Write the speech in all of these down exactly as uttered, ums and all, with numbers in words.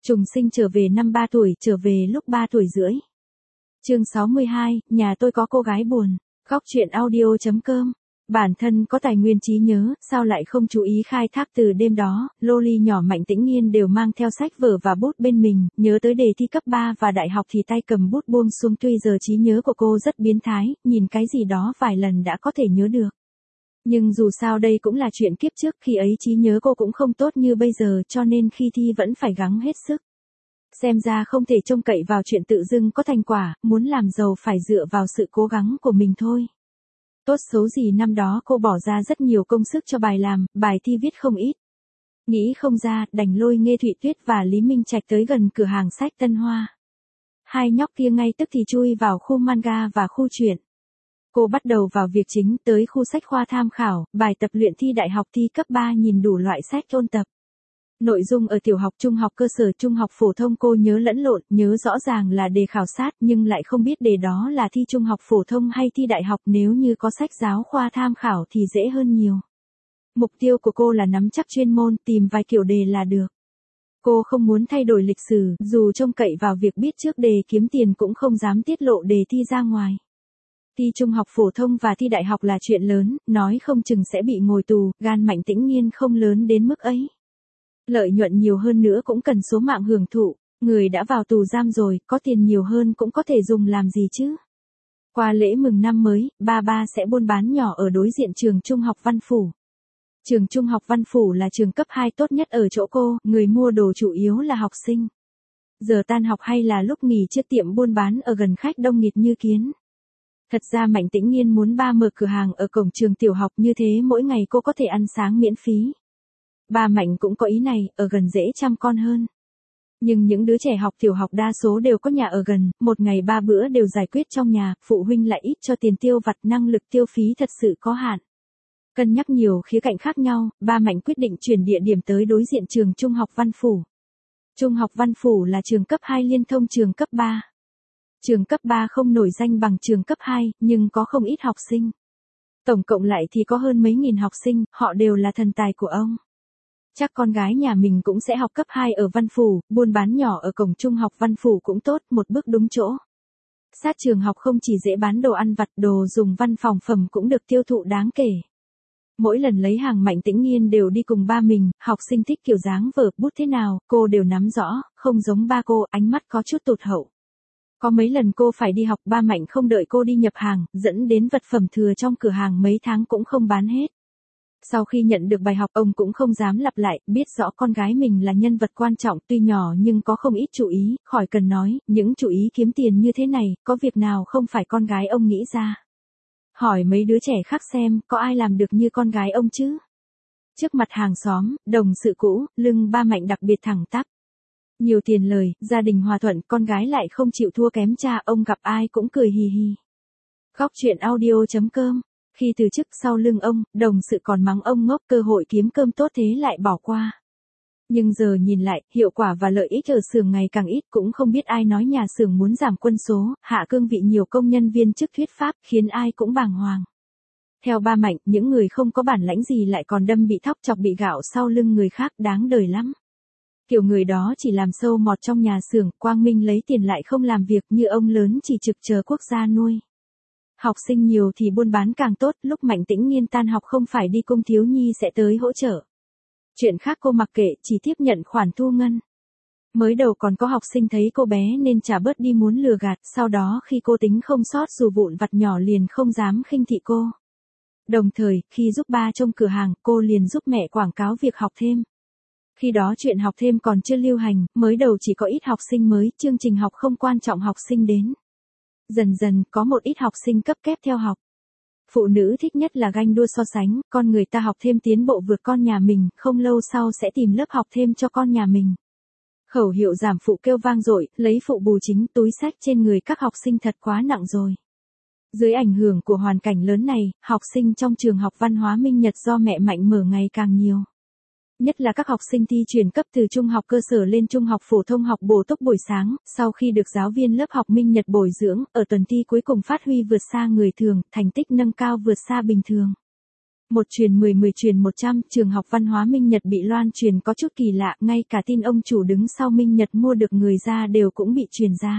Trùng sinh trở về năm ba tuổi, trở về lúc ba tuổi rưỡi. Chương sáu mươi hai, nhà tôi có cô gái buồn. Góc truyện audio.com. Bản thân có tài nguyên trí nhớ, sao lại không chú ý khai thác từ đêm đó, Loli nhỏ Mạnh Tĩnh Nghiên đều mang theo sách vở và bút bên mình, nhớ tới đề thi cấp ba và đại học thì tay cầm bút buông xuống, tuy giờ trí nhớ của cô rất biến thái, nhìn cái gì đó vài lần đã có thể nhớ được. Nhưng dù sao đây cũng là chuyện kiếp trước, khi ấy trí nhớ cô cũng không tốt như bây giờ, cho nên khi thi vẫn phải gắng hết sức. Xem ra không thể trông cậy vào chuyện tự dưng có thành quả, muốn làm giàu phải dựa vào sự cố gắng của mình thôi. Tốt xấu gì năm đó cô bỏ ra rất nhiều công sức cho bài làm, bài thi viết không ít. Nghĩ không ra, đành lôi Nghê Thụy Tuyết và Lý Minh Trạch tới gần cửa hàng sách Tân Hoa. Hai nhóc kia ngay tức thì chui vào khu manga và khu truyện. Cô bắt đầu vào việc chính, tới khu sách khoa tham khảo, bài tập luyện thi đại học, thi cấp ba, nhìn đủ loại sách ôn tập. Nội dung ở tiểu học, trung học cơ sở, trung học phổ thông cô nhớ lẫn lộn, nhớ rõ ràng là đề khảo sát nhưng lại không biết đề đó là thi trung học phổ thông hay thi đại học, nếu như có sách giáo khoa tham khảo thì dễ hơn nhiều. Mục tiêu của cô là nắm chắc chuyên môn, tìm vài kiểu đề là được. Cô không muốn thay đổi lịch sử, dù trông cậy vào việc biết trước đề kiếm tiền cũng không dám tiết lộ đề thi ra ngoài. Thi trung học phổ thông và thi đại học là chuyện lớn, nói không chừng sẽ bị ngồi tù, gan Mạnh Tĩnh Nghiên không lớn đến mức ấy. Lợi nhuận nhiều hơn nữa cũng cần số mạng hưởng thụ, người đã vào tù giam rồi, có tiền nhiều hơn cũng có thể dùng làm gì chứ. Qua lễ mừng năm mới, ba ba sẽ buôn bán nhỏ ở đối diện trường trung học Văn Phủ. Trường trung học Văn Phủ là trường cấp hai tốt nhất ở chỗ cô, người mua đồ chủ yếu là học sinh. Giờ tan học hay là lúc nghỉ trưa tiệm buôn bán ở gần khách đông nghịt như kiến. Thật ra Mạnh Tĩnh Nghiên muốn ba mở cửa hàng ở cổng trường tiểu học, như thế mỗi ngày cô có thể ăn sáng miễn phí. Ba Mạnh cũng có ý này, ở gần dễ chăm con hơn. Nhưng những đứa trẻ học tiểu học đa số đều có nhà ở gần, một ngày ba bữa đều giải quyết trong nhà, phụ huynh lại ít cho tiền tiêu vặt, năng lực tiêu phí thật sự có hạn. Cân nhắc nhiều khía cạnh khác nhau, ba Mạnh quyết định chuyển địa điểm tới đối diện trường trung học Văn Phủ. Trung học Văn Phủ là trường cấp hai liên thông trường cấp ba. Trường cấp ba không nổi danh bằng trường cấp hai, nhưng có không ít học sinh. Tổng cộng lại thì có hơn mấy nghìn học sinh, họ đều là thần tài của ông. Chắc con gái nhà mình cũng sẽ học cấp hai ở Văn Phủ, buôn bán nhỏ ở cổng trung học Văn Phủ cũng tốt, một bước đúng chỗ. Sát trường học không chỉ dễ bán đồ ăn vặt, đồ dùng văn phòng phẩm cũng được tiêu thụ đáng kể. Mỗi lần lấy hàng Mạnh Tĩnh Nghiên đều đi cùng ba mình, học sinh thích kiểu dáng vở, bút thế nào, cô đều nắm rõ, không giống ba cô, ánh mắt có chút tụt hậu. Có mấy lần cô phải đi học, ba Mạnh không đợi cô đi nhập hàng, dẫn đến vật phẩm thừa trong cửa hàng mấy tháng cũng không bán hết. Sau khi nhận được bài học, ông cũng không dám lặp lại, biết rõ con gái mình là nhân vật quan trọng, tuy nhỏ nhưng có không ít chủ ý, khỏi cần nói, những chủ ý kiếm tiền như thế này, có việc nào không phải con gái ông nghĩ ra. Hỏi mấy đứa trẻ khác xem, có ai làm được như con gái ông chứ? Trước mặt hàng xóm, đồng sự cũ, lưng ba Mạnh đặc biệt thẳng tắp. Nhiều tiền lời, gia đình hòa thuận, con gái lại không chịu thua kém cha, ông gặp ai cũng cười hì hì. Góc truyện audio.com. Khi từ chức sau lưng ông, đồng sự còn mắng ông ngốc, cơ hội kiếm cơm tốt thế lại bỏ qua. Nhưng giờ nhìn lại, hiệu quả và lợi ích ở xưởng ngày càng ít, cũng không biết ai nói nhà xưởng muốn giảm quân số, hạ cương vị nhiều công nhân viên chức thuyết pháp, khiến ai cũng bàng hoàng. Theo ba Mạnh, những người không có bản lãnh gì lại còn đâm bị thóc chọc bị gạo sau lưng người khác, đáng đời lắm. Kiểu người đó chỉ làm sâu mọt trong nhà xưởng, quang minh lấy tiền lại không làm việc, như ông lớn chỉ trực chờ quốc gia nuôi. Học sinh nhiều thì buôn bán càng tốt, lúc Mạnh Tĩnh Nghiên tan học không phải đi cung thiếu nhi sẽ tới hỗ trợ. Chuyện khác cô mặc kệ, chỉ tiếp nhận khoản thu ngân. Mới đầu còn có học sinh thấy cô bé nên trả bớt đi muốn lừa gạt, sau đó khi cô tính không sót dù vụn vặt nhỏ liền không dám khinh thị cô. Đồng thời, khi giúp ba trông cửa hàng, cô liền giúp mẹ quảng cáo việc học thêm. Khi đó chuyện học thêm còn chưa lưu hành, mới đầu chỉ có ít học sinh mới, chương trình học không quan trọng học sinh đến. Dần dần, có một ít học sinh cấp kép theo học. Phụ nữ thích nhất là ganh đua so sánh, con người ta học thêm tiến bộ vượt con nhà mình, không lâu sau sẽ tìm lớp học thêm cho con nhà mình. Khẩu hiệu giảm phụ kêu vang dội, lấy phụ bù chính, túi xách trên người các học sinh thật quá nặng rồi. Dưới ảnh hưởng của hoàn cảnh lớn này, học sinh trong trường học văn hóa Minh Nhật do mẹ Mạnh mở ngày càng nhiều. Nhất là các học sinh thi chuyển cấp từ trung học cơ sở lên trung học phổ thông học bổ túc buổi sáng, sau khi được giáo viên lớp học Minh Nhật bồi dưỡng, ở tuần thi cuối cùng phát huy vượt xa người thường, thành tích nâng cao vượt xa bình thường. Một truyền mười, mười truyền một trăm, trường học văn hóa Minh Nhật bị loan truyền có chút kỳ lạ, ngay cả tin ông chủ đứng sau Minh Nhật mua được người ra đều cũng bị truyền ra.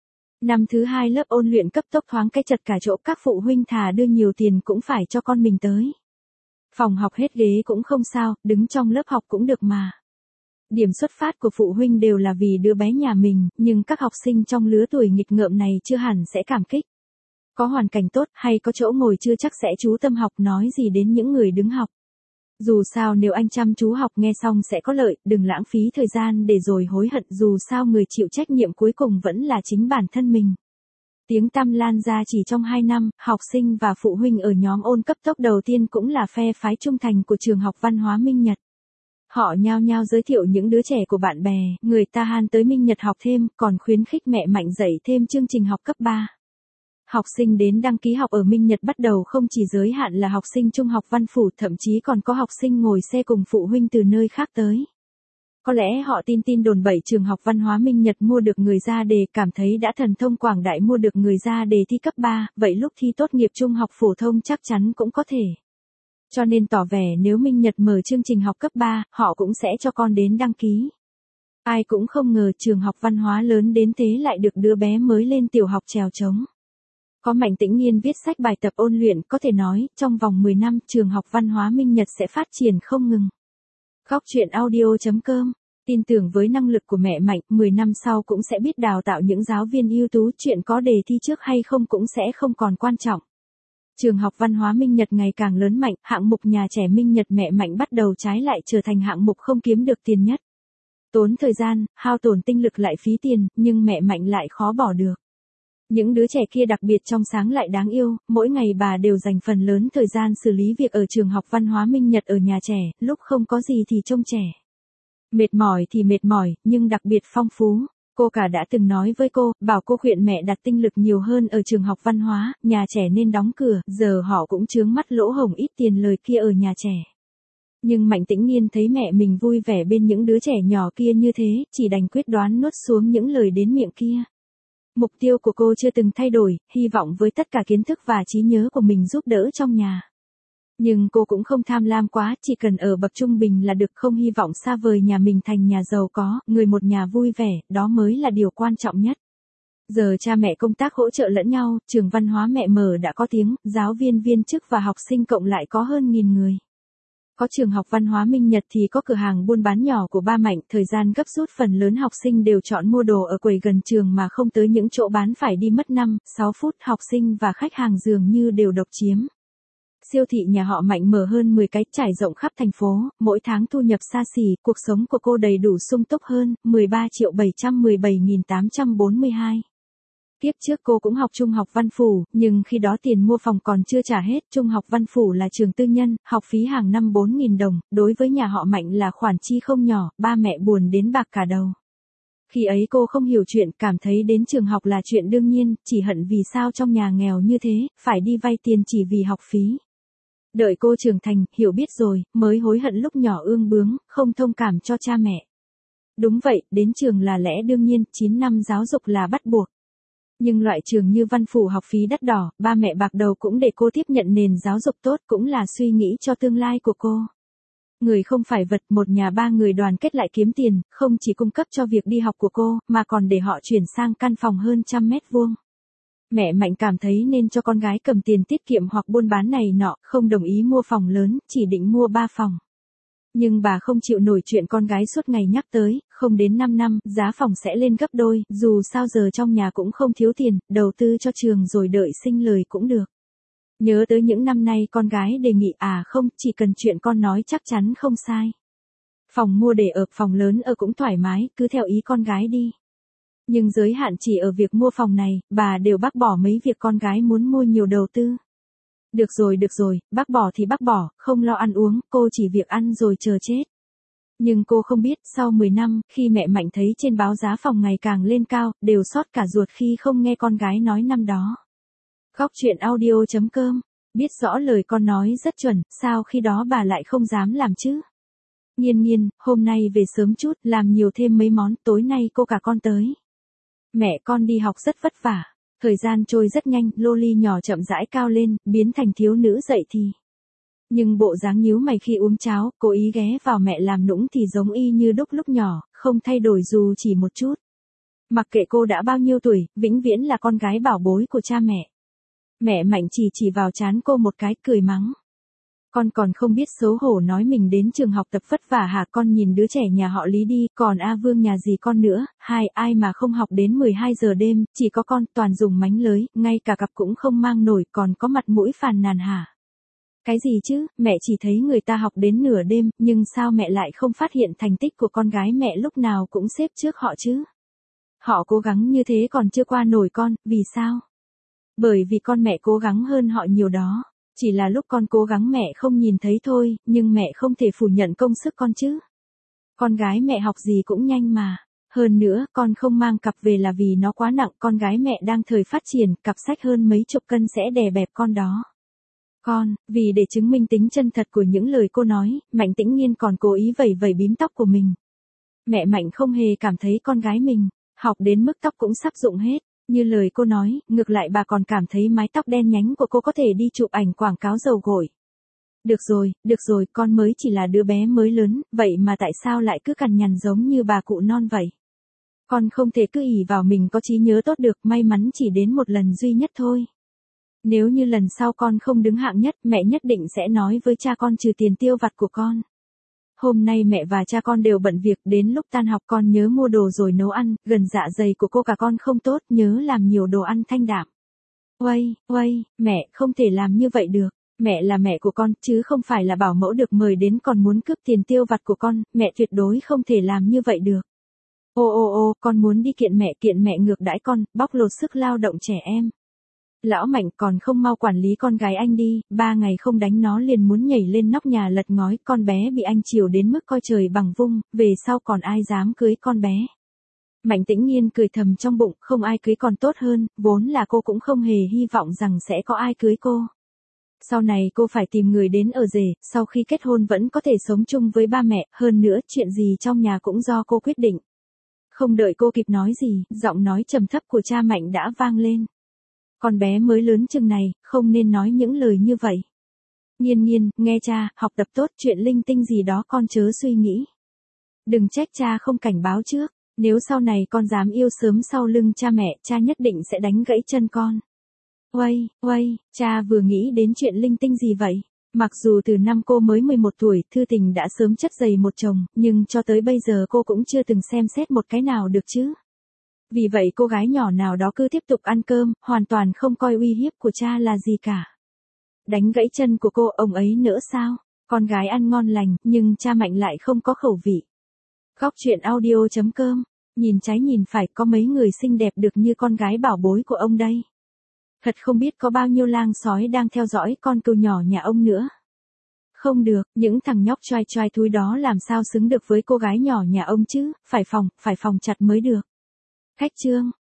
Năm thứ hai lớp ôn luyện cấp tốc thoáng cái chật cả chỗ, các phụ huynh thà đưa nhiều tiền cũng phải cho con mình tới. Phòng học hết ghế cũng không sao, đứng trong lớp học cũng được mà. Điểm xuất phát của phụ huynh đều là vì đứa bé nhà mình, nhưng các học sinh trong lứa tuổi nghịch ngợm này chưa hẳn sẽ cảm kích. Có hoàn cảnh tốt hay có chỗ ngồi chưa chắc sẽ chú tâm học, nói gì đến những người đứng học. Dù sao nếu anh chăm chú học nghe xong sẽ có lợi, đừng lãng phí thời gian để rồi hối hận, dù sao người chịu trách nhiệm cuối cùng vẫn là chính bản thân mình. Tiếng tăm lan ra chỉ trong hai năm, học sinh và phụ huynh ở nhóm ôn cấp tốc đầu tiên cũng là phe phái trung thành của trường học văn hóa Minh Nhật. Họ nhao nhao giới thiệu những đứa trẻ của bạn bè, người ta han tới Minh Nhật học thêm, còn khuyến khích mẹ Mạnh dạy thêm chương trình học cấp ba. Học sinh đến đăng ký học ở Minh Nhật bắt đầu không chỉ giới hạn là học sinh trung học văn phủ, thậm chí còn có học sinh ngồi xe cùng phụ huynh từ nơi khác tới. Có lẽ họ tin tin đồn bậy trường học văn hóa Minh Nhật mua được người ra đề, cảm thấy đã thần thông quảng đại mua được người ra đề thi cấp ba, vậy lúc thi tốt nghiệp trung học phổ thông chắc chắn cũng có thể. Cho nên tỏ vẻ nếu Minh Nhật mở chương trình học cấp ba, họ cũng sẽ cho con đến đăng ký. Ai cũng không ngờ trường học văn hóa lớn đến thế lại được đứa bé mới lên tiểu học trèo trống. Có Mạnh Tĩnh Nghiên viết sách bài tập ôn luyện, có thể nói, trong vòng mười năm, trường học văn hóa Minh Nhật sẽ phát triển không ngừng. Góc truyện audio chấm com, tin tưởng với năng lực của mẹ Mạnh, mười năm sau cũng sẽ biết đào tạo những giáo viên ưu tú, chuyện có đề thi trước hay không cũng sẽ không còn quan trọng. Trường học văn hóa Minh Nhật ngày càng lớn mạnh, hạng mục nhà trẻ Minh Nhật mẹ Mạnh bắt đầu trái lại trở thành hạng mục không kiếm được tiền nhất. Tốn thời gian, hao tổn tinh lực lại phí tiền, nhưng mẹ Mạnh lại khó bỏ được. Những đứa trẻ kia đặc biệt trong sáng lại đáng yêu, mỗi ngày bà đều dành phần lớn thời gian xử lý việc ở trường học văn hóa Minh Nhật ở nhà trẻ, lúc không có gì thì trông trẻ. Mệt mỏi thì mệt mỏi, nhưng đặc biệt phong phú. Cô cả đã từng nói với cô, bảo cô khuyên mẹ đặt tinh lực nhiều hơn ở trường học văn hóa, nhà trẻ nên đóng cửa, giờ họ cũng chướng mắt lỗ hổng ít tiền lời kia ở nhà trẻ. Nhưng Mạnh Tĩnh Nghiên thấy mẹ mình vui vẻ bên những đứa trẻ nhỏ kia như thế, chỉ đành quyết đoán nuốt xuống những lời đến miệng kia. Mục tiêu của cô chưa từng thay đổi, hy vọng với tất cả kiến thức và trí nhớ của mình giúp đỡ trong nhà. Nhưng cô cũng không tham lam quá, chỉ cần ở bậc trung bình là được, không hy vọng xa vời nhà mình thành nhà giàu có, người một nhà vui vẻ, đó mới là điều quan trọng nhất. Giờ cha mẹ công tác hỗ trợ lẫn nhau, trường văn hóa mẹ mở đã có tiếng, giáo viên viên chức và học sinh cộng lại có hơn nghìn người. Có trường học văn hóa Minh Nhật thì có cửa hàng buôn bán nhỏ của ba Mạnh, thời gian gấp rút phần lớn học sinh đều chọn mua đồ ở quầy gần trường mà không tới những chỗ bán phải đi mất năm, sáu phút, học sinh và khách hàng dường như đều độc chiếm. Siêu thị nhà họ Mạnh mở hơn mười cái, trải rộng khắp thành phố, mỗi tháng thu nhập xa xỉ, cuộc sống của cô đầy đủ sung túc hơn, mười ba triệu bảy trăm mười bảy nghìn tám trăm bốn mươi hai. Tiếp trước cô cũng học trung học văn phủ, nhưng khi đó tiền mua phòng còn chưa trả hết, trung học văn phủ là trường tư nhân, học phí hàng năm bốn nghìn đồng, đối với nhà họ Mạnh là khoản chi không nhỏ, ba mẹ buồn đến bạc cả đầu. Khi ấy cô không hiểu chuyện, cảm thấy đến trường học là chuyện đương nhiên, chỉ hận vì sao trong nhà nghèo như thế, phải đi vay tiền chỉ vì học phí. Đợi cô trưởng thành, hiểu biết rồi, mới hối hận lúc nhỏ ương bướng, không thông cảm cho cha mẹ. Đúng vậy, đến trường là lẽ đương nhiên, chín năm giáo dục là bắt buộc. Nhưng loại trường như văn phủ học phí đắt đỏ, ba mẹ bạc đầu cũng để cô tiếp nhận nền giáo dục tốt, cũng là suy nghĩ cho tương lai của cô. Người không phải vật, một nhà ba người đoàn kết lại kiếm tiền, không chỉ cung cấp cho việc đi học của cô, mà còn để họ chuyển sang căn phòng hơn trăm mét vuông. Mẹ Mạnh cảm thấy nên cho con gái cầm tiền tiết kiệm hoặc buôn bán này nọ, không đồng ý mua phòng lớn, chỉ định mua ba phòng. Nhưng bà không chịu nổi chuyện con gái suốt ngày nhắc tới, không đến năm năm, giá phòng sẽ lên gấp đôi, dù sao giờ trong nhà cũng không thiếu tiền, đầu tư cho trường rồi đợi sinh lời cũng được. Nhớ tới những năm nay con gái đề nghị à không, chỉ cần chuyện con nói chắc chắn không sai. Phòng mua để ở, phòng lớn ở cũng thoải mái, cứ theo ý con gái đi. Nhưng giới hạn chỉ ở việc mua phòng này, bà đều bác bỏ mấy việc con gái muốn mua nhiều đầu tư. Được rồi được rồi, bác bỏ thì bác bỏ, không lo ăn uống, cô chỉ việc ăn rồi chờ chết. Nhưng cô không biết, sau mười năm, khi mẹ Mạnh thấy trên báo giá phòng ngày càng lên cao, đều xót cả ruột khi không nghe con gái nói năm đó. Góc truyện audio chấm com, biết rõ lời con nói rất chuẩn, sao khi đó bà lại không dám làm chứ? Nghiên nghiên, hôm nay về sớm chút, làm nhiều thêm mấy món, tối nay cô cả con tới. Mẹ con đi học rất vất vả. Thời gian trôi rất nhanh, Loli nhỏ chậm rãi cao lên, biến thành thiếu nữ dậy thì. Nhưng bộ dáng nhíu mày khi uống cháo, cố ý ghé vào mẹ làm nũng thì giống y như đúc lúc nhỏ, không thay đổi dù chỉ một chút. Mặc kệ cô đã bao nhiêu tuổi, vĩnh viễn là con gái bảo bối của cha mẹ. Mẹ Mạnh chỉ chỉ vào trán cô một cái, cười mắng. Con còn không biết xấu hổ nói mình đến trường học tập vất vả hả? Con nhìn đứa trẻ nhà họ Lý đi, còn A Vương nhà gì con nữa, hai ai mà không học đến mười hai giờ đêm, chỉ có con toàn dùng mánh lới, ngay cả cặp cũng không mang nổi, còn có mặt mũi phàn nàn hả? Cái gì chứ, mẹ chỉ thấy người ta học đến nửa đêm, nhưng sao mẹ lại không phát hiện thành tích của con gái mẹ lúc nào cũng xếp trước họ chứ? Họ cố gắng như thế còn chưa qua nổi con, vì sao? Bởi vì con mẹ cố gắng hơn họ nhiều đó. Chỉ là lúc con cố gắng mẹ không nhìn thấy thôi, nhưng mẹ không thể phủ nhận công sức con chứ. Con gái mẹ học gì cũng nhanh mà. Hơn nữa, con không mang cặp về là vì nó quá nặng, con gái mẹ đang thời phát triển, cặp sách hơn mấy chục cân sẽ đè bẹp con đó. Con, vì để chứng minh tính chân thật của những lời cô nói, Mạnh Tĩnh Nghiên còn cố ý vẩy vẩy bím tóc của mình. Mẹ Mạnh không hề cảm thấy con gái mình, học đến mức tóc cũng sắp rụng hết. Như lời cô nói, ngược lại bà còn cảm thấy mái tóc đen nhánh của cô có thể đi chụp ảnh quảng cáo dầu gội. Được rồi, được rồi, con mới chỉ là đứa bé mới lớn, vậy mà tại sao lại cứ cằn nhằn giống như bà cụ non vậy? Con không thể cứ ỷ vào mình có trí nhớ tốt được, may mắn chỉ đến một lần duy nhất thôi. Nếu như lần sau con không đứng hạng nhất, mẹ nhất định sẽ nói với cha con trừ tiền tiêu vặt của con. Hôm nay mẹ và cha con đều bận việc, đến lúc tan học con nhớ mua đồ rồi nấu ăn, gần dạ dày của cô cả con không tốt, nhớ làm nhiều đồ ăn thanh đạm. Uây, uây, mẹ, không thể làm như vậy được, mẹ là mẹ của con, chứ không phải là bảo mẫu được mời đến còn muốn cướp tiền tiêu vặt của con, mẹ tuyệt đối không thể làm như vậy được. Ô ô ô, con muốn đi kiện mẹ, kiện mẹ ngược đãi con, bóc lột sức lao động trẻ em. Lão Mạnh còn không mau quản lý con gái anh đi, ba ngày không đánh nó liền muốn nhảy lên nóc nhà lật ngói, con bé bị anh chiều đến mức coi trời bằng vung, về sau còn ai dám cưới con bé. Mạnh Tĩnh Nghiên cười thầm trong bụng, không ai cưới còn tốt hơn, vốn là cô cũng không hề hy vọng rằng sẽ có ai cưới cô. Sau này cô phải tìm người đến ở rể, sau khi kết hôn vẫn có thể sống chung với ba mẹ, hơn nữa chuyện gì trong nhà cũng do cô quyết định. Không đợi cô kịp nói gì, giọng nói trầm thấp của cha Mạnh đã vang lên. Con bé mới lớn chừng này, không nên nói những lời như vậy. Nghiên Nghiên, nghe cha, học tập tốt, chuyện linh tinh gì đó con chớ suy nghĩ. Đừng trách cha không cảnh báo trước, nếu sau này con dám yêu sớm sau lưng cha mẹ, cha nhất định sẽ đánh gãy chân con. Uây, uây, cha vừa nghĩ đến chuyện linh tinh gì vậy? Mặc dù từ năm cô mới mười một tuổi, Thư Tình đã sớm chất dày một chồng, nhưng cho tới bây giờ cô cũng chưa từng xem xét một cái nào được chứ. Vì vậy cô gái nhỏ nào đó cứ tiếp tục ăn cơm, hoàn toàn không coi uy hiếp của cha là gì cả. Đánh gãy chân của cô, ông ấy nữa sao? Con gái ăn ngon lành, nhưng cha Mạnh lại không có khẩu vị. Góc truyện audio chấm com, nhìn trái nhìn phải, có mấy người xinh đẹp được như con gái bảo bối của ông đây. Thật không biết có bao nhiêu lang sói đang theo dõi con cừu nhỏ nhà ông nữa. Không được, những thằng nhóc choai choai thúi đó làm sao xứng được với cô gái nhỏ nhà ông chứ, phải phòng, phải phòng chặt mới được. Khách trương.